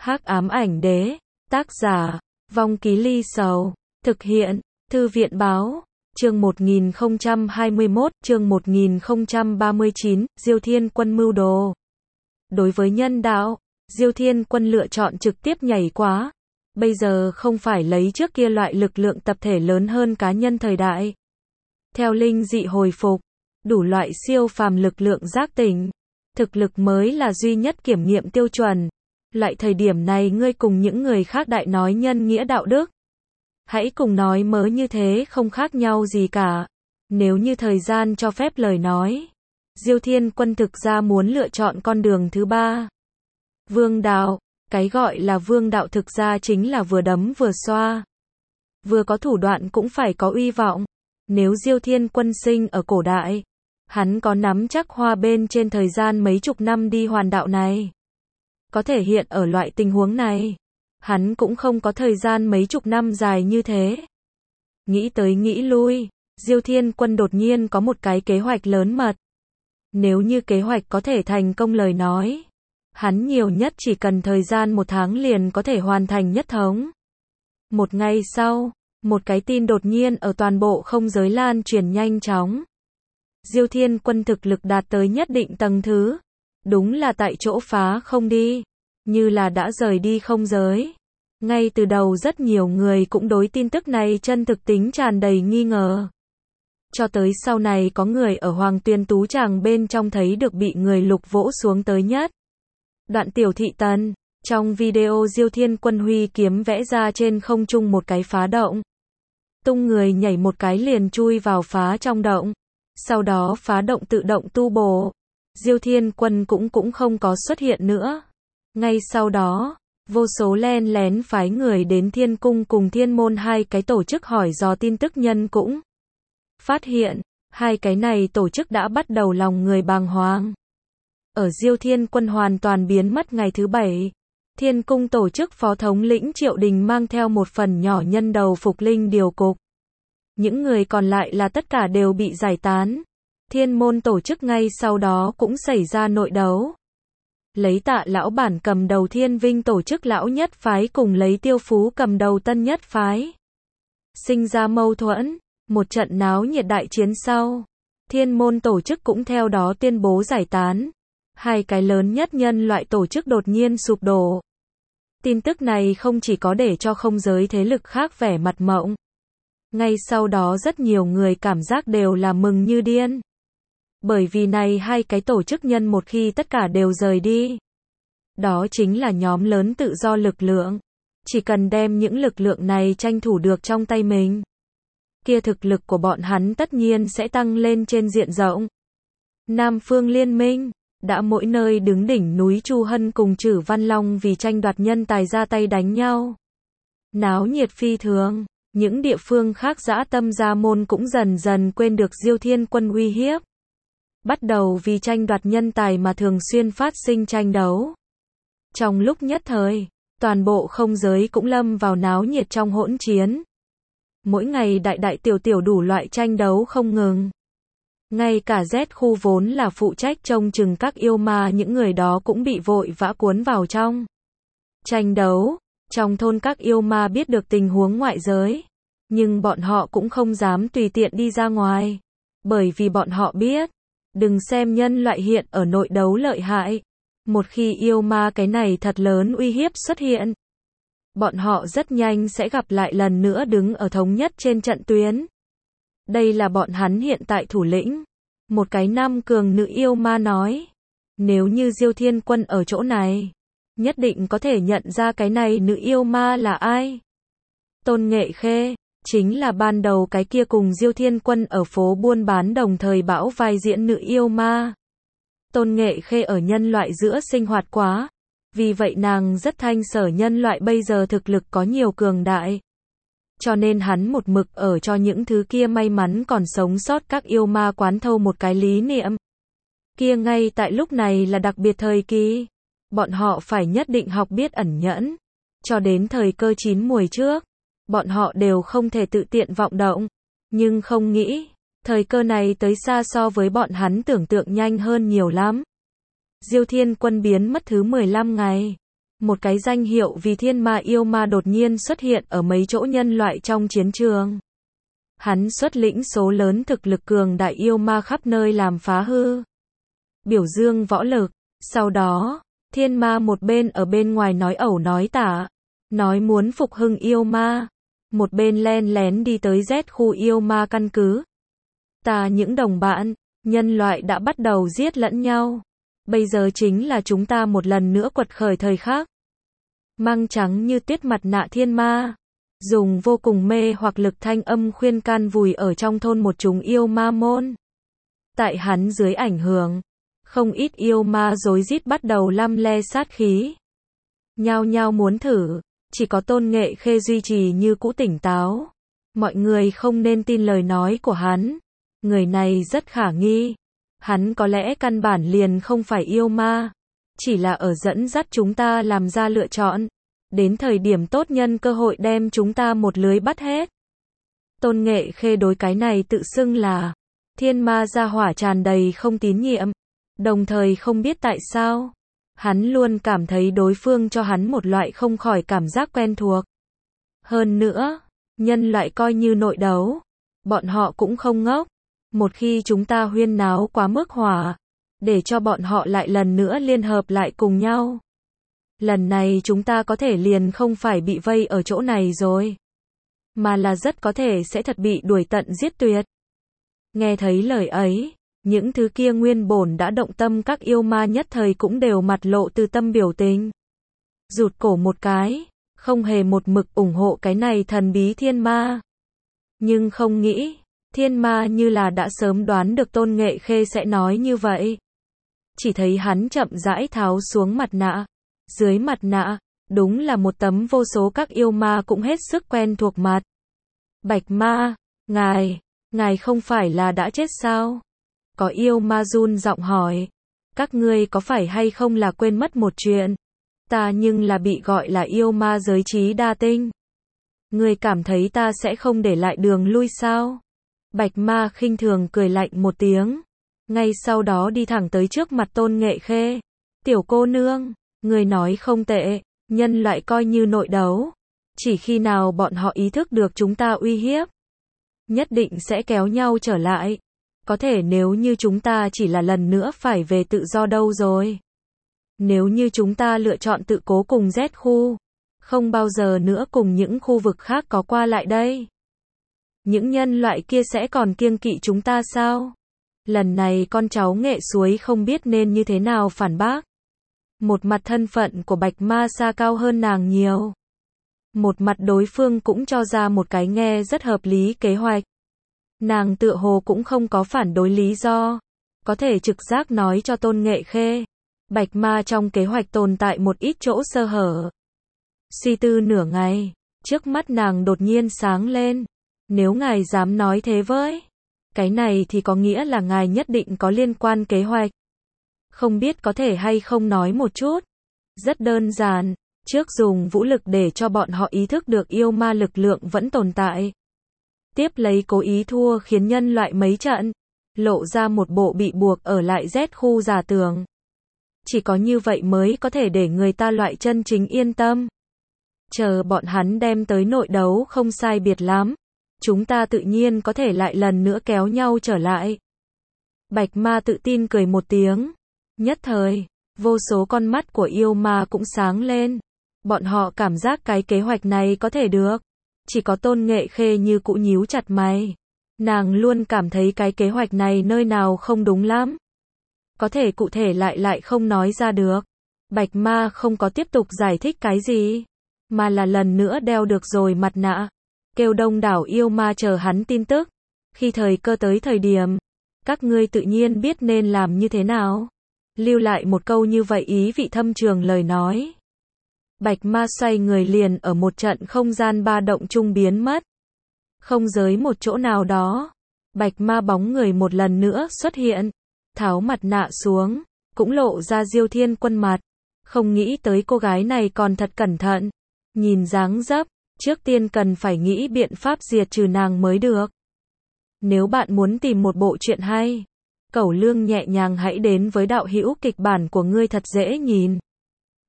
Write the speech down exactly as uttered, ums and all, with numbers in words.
Hắc ám ảnh đế, tác giả, Vong Ký Ly Sầu, thực hiện, Thư viện báo, chương một nghìn không trăm hai mươi mốt, chương một nghìn không trăm ba mươi chín, Diêu Thiên Quân mưu đồ. Đối với nhân đạo, Diêu Thiên Quân lựa chọn trực tiếp nhảy quá. Bây giờ không phải lấy trước kia loại lực lượng tập thể lớn hơn cá nhân thời đại. Theo linh dị hồi phục, đủ loại siêu phàm lực lượng giác tỉnh, thực lực mới là duy nhất kiểm nghiệm tiêu chuẩn. Loại thời điểm này ngươi cùng những người khác đại nói nhân nghĩa đạo đức. Hãy cùng nói mớ như thế không khác nhau gì cả. Nếu như thời gian cho phép lời nói, Diêu Thiên Quân thực ra muốn lựa chọn con đường thứ ba. Vương đạo, cái gọi là vương đạo thực ra chính là vừa đấm vừa xoa. Vừa có thủ đoạn cũng phải có uy vọng. Nếu Diêu Thiên Quân sinh ở cổ đại, hắn có nắm chắc hoa bên trên thời gian mấy chục năm đi hoàn đạo này. Có thể hiện ở loại tình huống này, hắn cũng không có thời gian mấy chục năm dài như thế. Nghĩ tới nghĩ lui, Diêu Thiên Quân đột nhiên có một cái kế hoạch lớn mật. Nếu như kế hoạch có thể thành công lời nói, hắn nhiều nhất chỉ cần thời gian một tháng liền có thể hoàn thành nhất thống. Một ngày sau, một cái tin đột nhiên ở toàn bộ không giới lan truyền nhanh chóng. Diêu Thiên Quân thực lực đạt tới nhất định tầng thứ. Đúng là tại chỗ phá không đi, như là đã rời đi không giới. Ngay từ đầu rất nhiều người cũng đối tin tức này chân thực tính tràn đầy nghi ngờ. Cho tới sau này có người ở Hoàng Tuyên Tú Tràng bên trong thấy được bị người lục vỗ xuống tới nhất. Đoạn tiểu thị tần, trong video Diêu Thiên Quân huy kiếm vẽ ra trên không trung một cái phá động. Tung người nhảy một cái liền chui vào phá trong động. Sau đó phá động tự động tu bổ. Diêu Thiên Quân cũng cũng không có xuất hiện nữa. Ngay sau đó, vô số len lén phái người đến Thiên Cung cùng Thiên Môn hai cái tổ chức hỏi dò tin tức nhân cũng phát hiện, hai cái này tổ chức đã bắt đầu lòng người bàng hoàng. Ở Diêu Thiên Quân hoàn toàn biến mất ngày thứ bảy, Thiên Cung tổ chức phó thống lĩnh Triệu Đình mang theo một phần nhỏ nhân đầu phục linh điều cục. Những người còn lại là tất cả đều bị giải tán. Thiên Môn tổ chức ngay sau đó cũng xảy ra nội đấu. Lấy Tạ lão bản cầm đầu Thiên Vinh tổ chức lão nhất phái cùng lấy Tiêu Phú cầm đầu tân nhất phái. Sinh ra mâu thuẫn, một trận náo nhiệt đại chiến sau. Thiên Môn tổ chức cũng theo đó tuyên bố giải tán. Hai cái lớn nhất nhân loại tổ chức đột nhiên sụp đổ. Tin tức này không chỉ có để cho không giới thế lực khác vẻ mặt mộng. Ngay sau đó rất nhiều người cảm giác đều là mừng như điên. Bởi vì này hai cái tổ chức nhân một khi tất cả đều rời đi. Đó chính là nhóm lớn tự do lực lượng. Chỉ cần đem những lực lượng này tranh thủ được trong tay mình. Kia thực lực của bọn hắn tất nhiên sẽ tăng lên trên diện rộng. Nam Phương Liên minh, đã mỗi nơi đứng đỉnh núi Chu Hân cùng Trử Văn Long vì tranh đoạt nhân tài ra tay đánh nhau. Náo nhiệt phi thường, những địa phương khác dã tâm gia môn cũng dần dần quên được Diêu Thiên Quân uy hiếp. Bắt đầu vì tranh đoạt nhân tài mà thường xuyên phát sinh tranh đấu. Trong lúc nhất thời, toàn bộ không giới cũng lâm vào náo nhiệt trong hỗn chiến. Mỗi ngày đại đại tiểu tiểu đủ loại tranh đấu không ngừng. Ngay cả Z khu vốn là phụ trách trông chừng các yêu ma những người đó cũng bị vội vã cuốn vào trong tranh đấu. Trong thôn các yêu ma biết được tình huống ngoại giới. Nhưng bọn họ cũng không dám tùy tiện đi ra ngoài. Bởi vì bọn họ biết. Đừng xem nhân loại hiện ở nội đấu lợi hại. Một khi yêu ma cái này thật lớn uy hiếp xuất hiện. Bọn họ rất nhanh sẽ gặp lại lần nữa đứng ở thống nhất trên trận tuyến. Đây là bọn hắn hiện tại thủ lĩnh. Một cái nam cường nữ yêu ma nói. Nếu như Diêu Thiên Quân ở chỗ này. Nhất định có thể nhận ra cái này nữ yêu ma là ai. Tôn Nghệ Khê. Chính là ban đầu cái kia cùng Diêu Thiên Quân ở phố buôn bán đồng thời bão vai diễn nữ yêu ma. Tôn Nghệ Khê ở nhân loại giữa sinh hoạt quá. Vì vậy nàng rất thanh sở nhân loại bây giờ thực lực có nhiều cường đại. Cho nên hắn một mực ở cho những thứ kia may mắn còn sống sót các yêu ma quán thâu một cái lý niệm. Kia ngay tại lúc này là đặc biệt thời kỳ. Bọn họ phải nhất định học biết ẩn nhẫn. Cho đến thời cơ chín muồi trước. Bọn họ đều không thể tự tiện vọng động. Nhưng không nghĩ, thời cơ này tới xa so với bọn hắn tưởng tượng nhanh hơn nhiều lắm. Diêu Thiên Quân biến mất thứ mười lăm ngày. Một cái danh hiệu vì thiên ma yêu ma đột nhiên xuất hiện ở mấy chỗ nhân loại trong chiến trường. Hắn xuất lĩnh số lớn thực lực cường đại yêu ma khắp nơi làm phá hư, biểu dương võ lực. Sau đó, thiên ma một bên ở bên ngoài nói ẩu nói tả, nói muốn phục hưng yêu ma, một bên len lén đi tới Z khu yêu ma căn cứ. Ta những đồng bạn, nhân loại đã bắt đầu giết lẫn nhau. Bây giờ chính là chúng ta một lần nữa quật khởi thời khắc. Mang trắng như tuyết mặt nạ thiên ma, dùng vô cùng mê hoặc lực thanh âm khuyên can vùi ở trong thôn một chúng yêu ma môn. Tại hắn dưới ảnh hưởng, không ít yêu ma rối rít bắt đầu lăm le sát khí. Nhao nhao muốn thử, chỉ có Tôn Nghệ Khê duy trì như cũ tỉnh táo. Mọi người không nên tin lời nói của hắn. Người này rất khả nghi. Hắn có lẽ căn bản liền không phải yêu ma, chỉ là ở dẫn dắt chúng ta làm ra lựa chọn. Đến thời điểm tốt nhân cơ hội đem chúng ta một lưới bắt hết. Tôn Nghệ Khê đối cái này tự xưng là thiên ma gia hỏa tràn đầy không tín nhiệm. Đồng thời không biết tại sao, hắn luôn cảm thấy đối phương cho hắn một loại không khỏi cảm giác quen thuộc. Hơn nữa, nhân loại coi như nội đấu, bọn họ cũng không ngốc. Một khi chúng ta huyên náo quá mức hỏa, để cho bọn họ lại lần nữa liên hợp lại cùng nhau. Lần này chúng ta có thể liền không phải bị vây ở chỗ này rồi, mà là rất có thể sẽ thật bị đuổi tận giết tuyệt. Nghe thấy lời ấy, những thứ kia nguyên bổn đã động tâm các yêu ma nhất thời cũng đều mặt lộ từ tâm biểu tình. Rụt cổ một cái, không hề một mực ủng hộ cái này thần bí thiên ma. Nhưng không nghĩ, thiên ma như là đã sớm đoán được Tôn Nghệ Khê sẽ nói như vậy. Chỉ thấy hắn chậm rãi tháo xuống mặt nạ. Dưới mặt nạ, đúng là một tấm vô số các yêu ma cũng hết sức quen thuộc mặt. Bạch ma, ngài, ngài không phải là đã chết sao? Có yêu ma run giọng hỏi. Các ngươi có phải hay không là quên mất một chuyện? Ta nhưng là bị gọi là yêu ma giới trí đa tinh. Ngươi cảm thấy ta sẽ không để lại đường lui sao? Bạch ma khinh thường cười lạnh một tiếng. Ngay sau đó đi thẳng tới trước mặt Tôn Nghệ Khê. Tiểu cô nương, người nói không tệ, nhân loại coi như nội đấu. Chỉ khi nào bọn họ ý thức được chúng ta uy hiếp, nhất định sẽ kéo nhau trở lại. Có thể nếu như chúng ta chỉ là lần nữa phải về tự do đâu rồi. Nếu như chúng ta lựa chọn tự cố cùng Z khu, không bao giờ nữa cùng những khu vực khác có qua lại đây. Những nhân loại kia sẽ còn kiêng kỵ chúng ta sao? Lần này con cháu Nghệ Suối không biết nên như thế nào phản bác. Một mặt thân phận của Bạch Ma xa cao hơn nàng nhiều. Một mặt đối phương cũng cho ra một cái nghe rất hợp lý kế hoạch. Nàng tựa hồ cũng không có phản đối lý do. Có thể trực giác nói cho Tôn Nghệ Khê. Bạch Ma trong kế hoạch tồn tại một ít chỗ sơ hở. Suy tư nửa ngày, trước mắt nàng đột nhiên sáng lên. Nếu ngài dám nói thế với, cái này thì có nghĩa là ngài nhất định có liên quan kế hoạch. Không biết có thể hay không nói một chút. Rất đơn giản, trước dùng vũ lực để cho bọn họ ý thức được yêu ma lực lượng vẫn tồn tại. Tiếp lấy cố ý thua khiến nhân loại mấy trận, lộ ra một bộ bị buộc ở lại Z khu giả tưởng. Chỉ có như vậy mới có thể để người ta loại chân chính yên tâm. Chờ bọn hắn đem tới nội đấu không sai biệt lắm. Chúng ta tự nhiên có thể lại lần nữa kéo nhau trở lại. Bạch ma tự tin cười một tiếng. Nhất thời, vô số con mắt của yêu ma cũng sáng lên. Bọn họ cảm giác cái kế hoạch này có thể được. Chỉ có Tôn Nghệ Khê như cũ nhíu chặt mày. Nàng luôn cảm thấy cái kế hoạch này nơi nào không đúng lắm. Có thể cụ thể lại lại không nói ra được. Bạch ma không có tiếp tục giải thích cái gì, mà là lần nữa đeo được rồi mặt nạ. Kêu đông đảo yêu ma chờ hắn tin tức. Khi thời cơ tới thời điểm, các ngươi tự nhiên biết nên làm như thế nào. Lưu lại một câu như vậy ý vị thâm trường lời nói. Bạch ma xoay người liền ở một trận không gian ba động trung biến mất. Không giới một chỗ nào đó. Bạch ma bóng người một lần nữa xuất hiện. Tháo mặt nạ xuống, cũng lộ ra Diêu Thiên Quân mặt. Không nghĩ tới cô gái này còn thật cẩn thận. Nhìn dáng dấp, trước tiên cần phải nghĩ biện pháp diệt trừ nàng mới được. Nếu bạn muốn tìm một bộ truyện hay, Cẩu Lương nhẹ nhàng hãy đến với đạo hữu kịch bản của ngươi thật dễ nhìn.